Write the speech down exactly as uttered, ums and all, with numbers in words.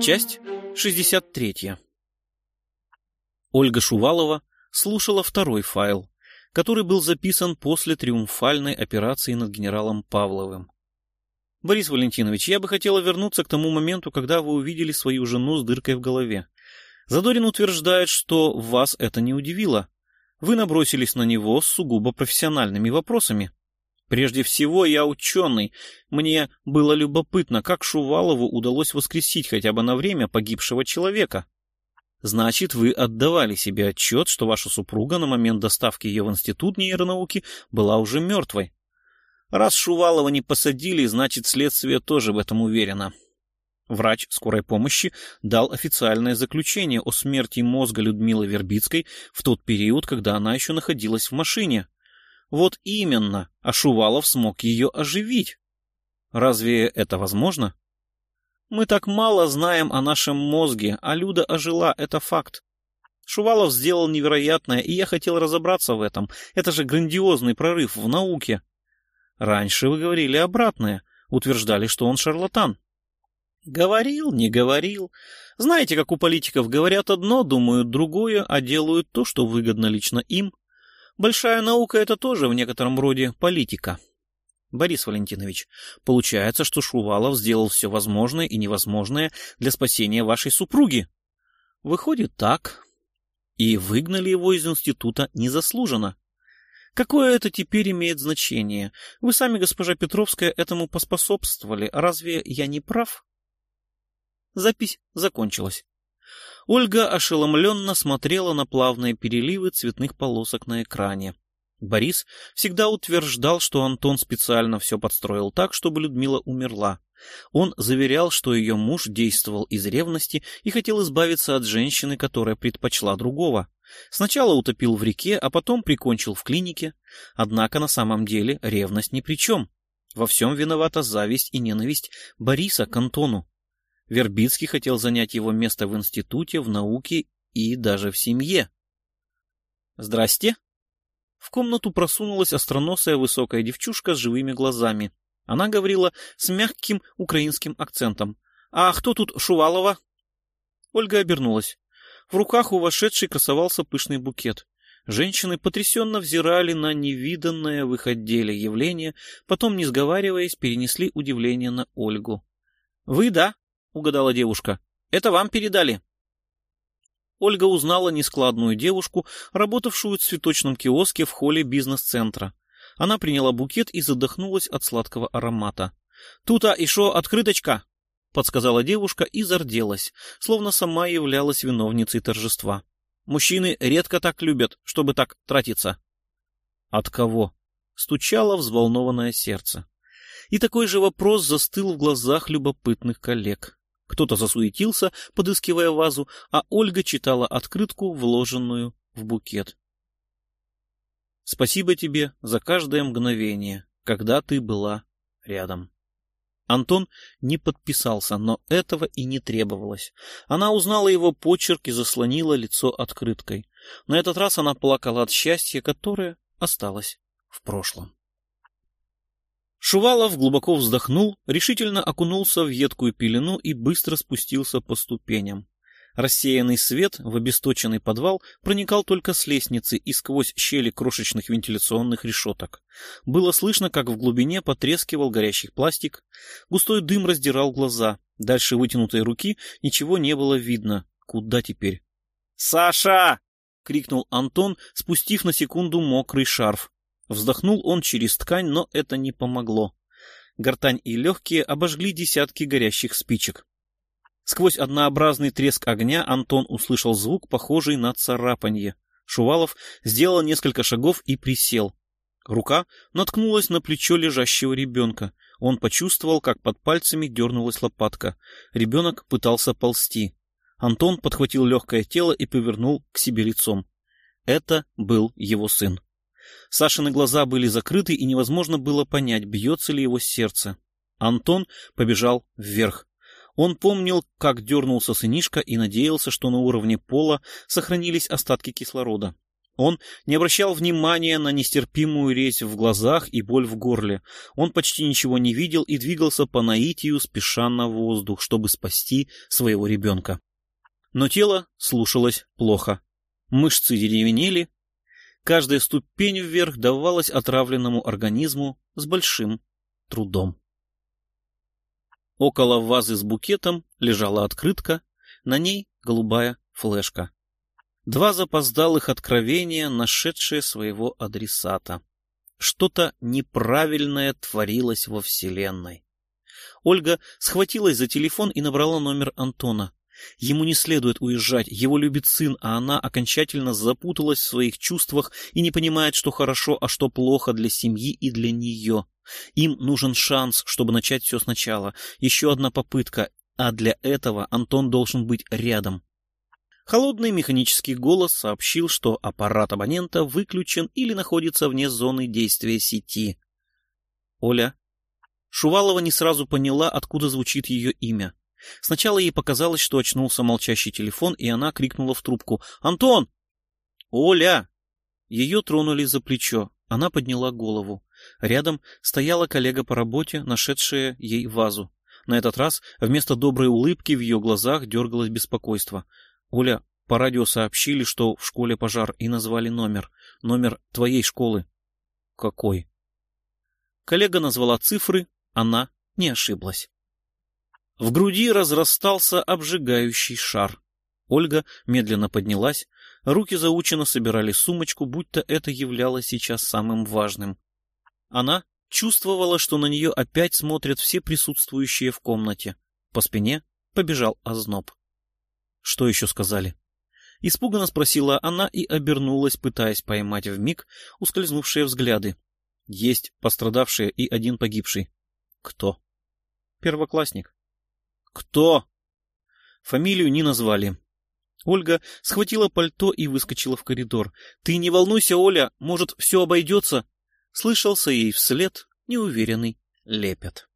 Часть шестьдесят третья. Ольга Шувалова слушала второй файл, который был записан после триумфальной операции над генералом Павловым. «Борис Валентинович, я бы хотела вернуться к тому моменту, когда вы увидели свою жену с дыркой в голове. Задорин утверждает, что вас это не удивило. Вы набросились на него с сугубо профессиональными вопросами. Прежде всего, я ученый. Мне было любопытно, как Шувалову удалось воскресить хотя бы на время погибшего человека. Значит, вы отдавали себе отчет, что ваша супруга на момент доставки ее в Институт нейронауки была уже мертвой. Раз Шувалова не посадили, значит, следствие тоже в этом уверено. Врач скорой помощи дал официальное заключение о смерти мозга Людмилы Вербицкой в тот период, когда она еще находилась в машине. Вот именно, а Шувалов смог ее оживить. Разве это возможно? Мы так мало знаем о нашем мозге, а Люда ожила, это факт. Шувалов сделал невероятное, и я хотел разобраться в этом. Это же грандиозный прорыв в науке. Раньше вы говорили обратное, утверждали, что он шарлатан. Говорил, не говорил. Знаете, как у политиков говорят одно, думают другое, а делают то, что выгодно лично им. Большая наука — это тоже в некотором роде политика. Борис Валентинович, получается, что Шувалов сделал все возможное и невозможное для спасения вашей супруги. Выходит так. И выгнали его из института незаслуженно. Какое это теперь имеет значение? Вы сами, госпожа Петровская, этому поспособствовали. Разве я не прав? Запись закончилась. Ольга ошеломленно смотрела на плавные переливы цветных полосок на экране. Борис всегда утверждал, что Антон специально все подстроил так, чтобы Людмила умерла. Он заверял, что ее муж действовал из ревности и хотел избавиться от женщины, которая предпочла другого. Сначала утопил в реке, а потом прикончил в клинике. Однако на самом деле ревность ни при чем. Во всем виновата зависть и ненависть Бориса к Антону. Вербицкий хотел занять его место в институте, в науке и даже в семье. «Здрасте!» В комнату просунулась остроносая высокая девчушка с живыми глазами. Она говорила с мягким украинским акцентом. «А кто тут Шувалова?» Ольга обернулась. В руках у вошедшей красовался пышный букет. Женщины потрясенно взирали на невиданное в их отделе явление, потом, не сговариваясь, перенесли удивление на Ольгу. «Вы, да?» — угадала девушка. «Это вам передали». Ольга узнала нескладную девушку, работавшую в цветочном киоске в холле бизнес-центра. Она приняла букет и задохнулась от сладкого аромата. «Тута ишо открыточка!» — подсказала девушка и зарделась, словно сама являлась виновницей торжества. «Мужчины редко так любят, чтобы так тратиться». «От кого?» — стучало взволнованное сердце. И такой же вопрос застыл в глазах любопытных коллег. Кто-то засуетился, подыскивая вазу, а Ольга читала открытку, вложенную в букет. «Спасибо тебе за каждое мгновение, когда ты была рядом». Антон не подписался, но этого и не требовалось. Она узнала его почерк и заслонила лицо открыткой. На этот раз она плакала от счастья, которое осталось в прошлом. Шувалов глубоко вздохнул, решительно окунулся в едкую пелену и быстро спустился по ступеням. Рассеянный свет в обесточенный подвал проникал только с лестницы и сквозь щели крошечных вентиляционных решеток. Было слышно, как в глубине потрескивал горящий пластик. Густой дым раздирал глаза. Дальше вытянутой руки ничего не было видно. Куда теперь? «Саша!» — крикнул Антон, спустив на секунду мокрый шарф. Вздохнул он через ткань, но это не помогло. Гортань и легкие обожгли десятки горящих спичек. Сквозь однообразный треск огня Антон услышал звук, похожий на царапанье. Шувалов сделал несколько шагов и присел. Рука наткнулась на плечо лежащего ребенка. Он почувствовал, как под пальцами дернулась лопатка. Ребенок пытался ползти. Антон подхватил легкое тело и повернул к себе лицом. Это был его сын. Сашины глаза были закрыты, и невозможно было понять, бьется ли его сердце. Антон побежал вверх. Он помнил, как дернулся сынишка, и надеялся, что на уровне пола сохранились остатки кислорода. Он не обращал внимания на нестерпимую резь в глазах и боль в горле. Он почти ничего не видел и двигался по наитию, спеша на воздух, чтобы спасти своего ребенка. Но тело слушалось плохо. Мышцы деревенели. Каждая ступень вверх давалась отравленному организму с большим трудом. Около вазы с букетом лежала открытка, на ней голубая флешка. Два запоздалых откровения, нашедшие своего адресата. Что-то неправильное творилось во Вселенной. Ольга схватилась за телефон и набрала номер Антона. Ему не следует уезжать, его любит сын, а она окончательно запуталась в своих чувствах и не понимает, что хорошо, а что плохо для семьи и для нее. Им нужен шанс, чтобы начать все сначала. Еще одна попытка, а для этого Антон должен быть рядом. Холодный механический голос сообщил, что аппарат абонента выключен или находится вне зоны действия сети. Оля. Шувалова не сразу поняла, откуда звучит ее имя. Сначала ей показалось, что очнулся молчащий телефон, и она крикнула в трубку: «Антон!» «Оля!» Ее тронули за плечо. Она подняла голову. Рядом стояла коллега по работе, нашедшая ей вазу. На этот раз вместо доброй улыбки в ее глазах дергалось беспокойство. «Оля, по радио сообщили, что в школе пожар, и назвали номер. Номер твоей школы». «Какой?» Коллега назвала цифры, она не ошиблась. В груди разрастался обжигающий шар. Ольга медленно поднялась, руки заученно собирали сумочку, будто это являлось сейчас самым важным. Она чувствовала, что на нее опять смотрят все присутствующие в комнате. По спине побежал озноб. «Что еще сказали?» Испуганно спросила она и обернулась, пытаясь поймать вмиг ускользнувшие взгляды. «Есть пострадавшие и один погибший». «Кто?» «Первоклассник». «Кто?» Фамилию не назвали. Ольга схватила пальто и выскочила в коридор. «Ты не волнуйся, Оля, может, все обойдется?» Слышался ей вслед неуверенный лепет.